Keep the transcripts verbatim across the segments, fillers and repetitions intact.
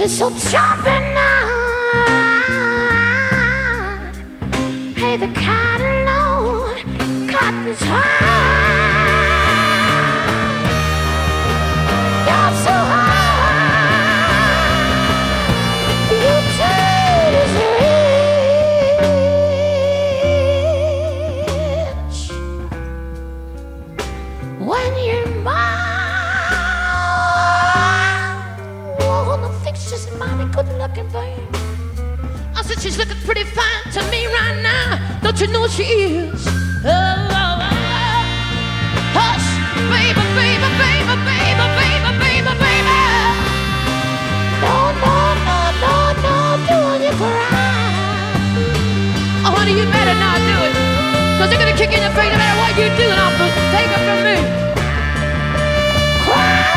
so chopping now. Hey, the cotton load, cotton's high. You're so high. You taste rich when you're mine. Oh, the fixture's mighty good looking, babe. I said she's looking pretty fine to me right now. Don't you know she is? Oh, oh, oh, oh. Hush, baby, baby, baby, baby, baby, baby, baby. No, no, no, no, no, doing you cry. Oh, honey, you better not do it, cause they're gonna kick in your face no matter what you do, and I'll take it from me. Cry.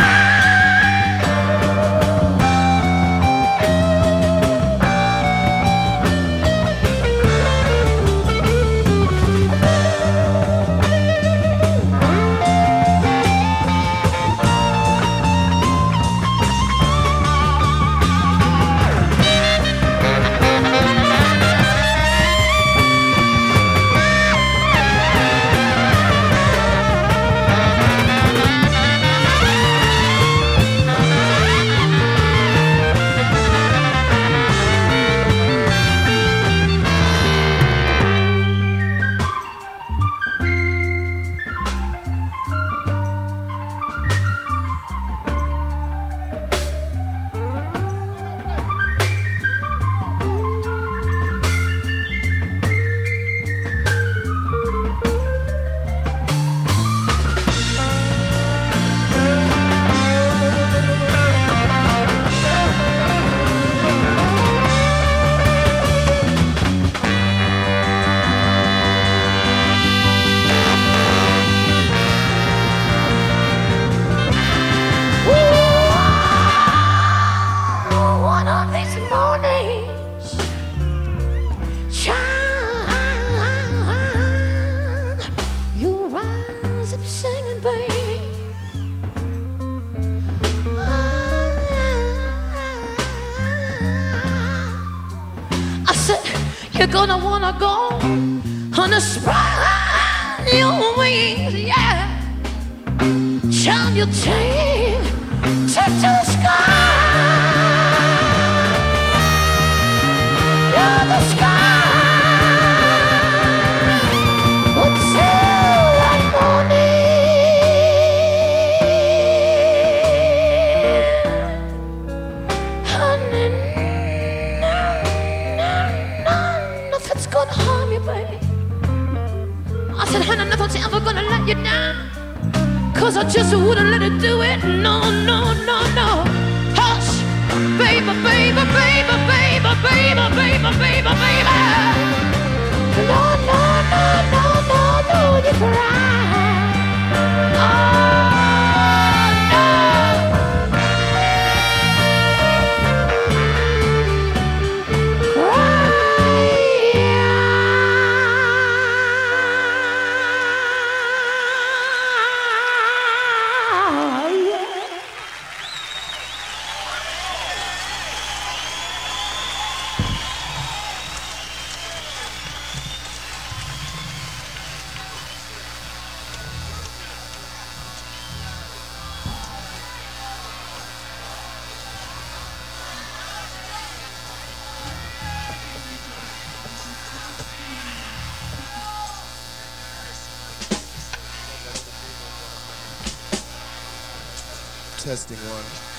You're gonna wanna go on a spread your wings, yeah. Shine your tail, take to the sky. You're the sky. Until that morning, honey. Nothing's gonna harm you, baby. I said, honey, nothing's ever gonna let you down, cause I just wouldn't let it do it. No, no, no, no. Hush, baby, baby, baby, baby, baby, baby, baby, baby. No, no, no, no, no, no, you cry. Oh, no. Cry. Testing one.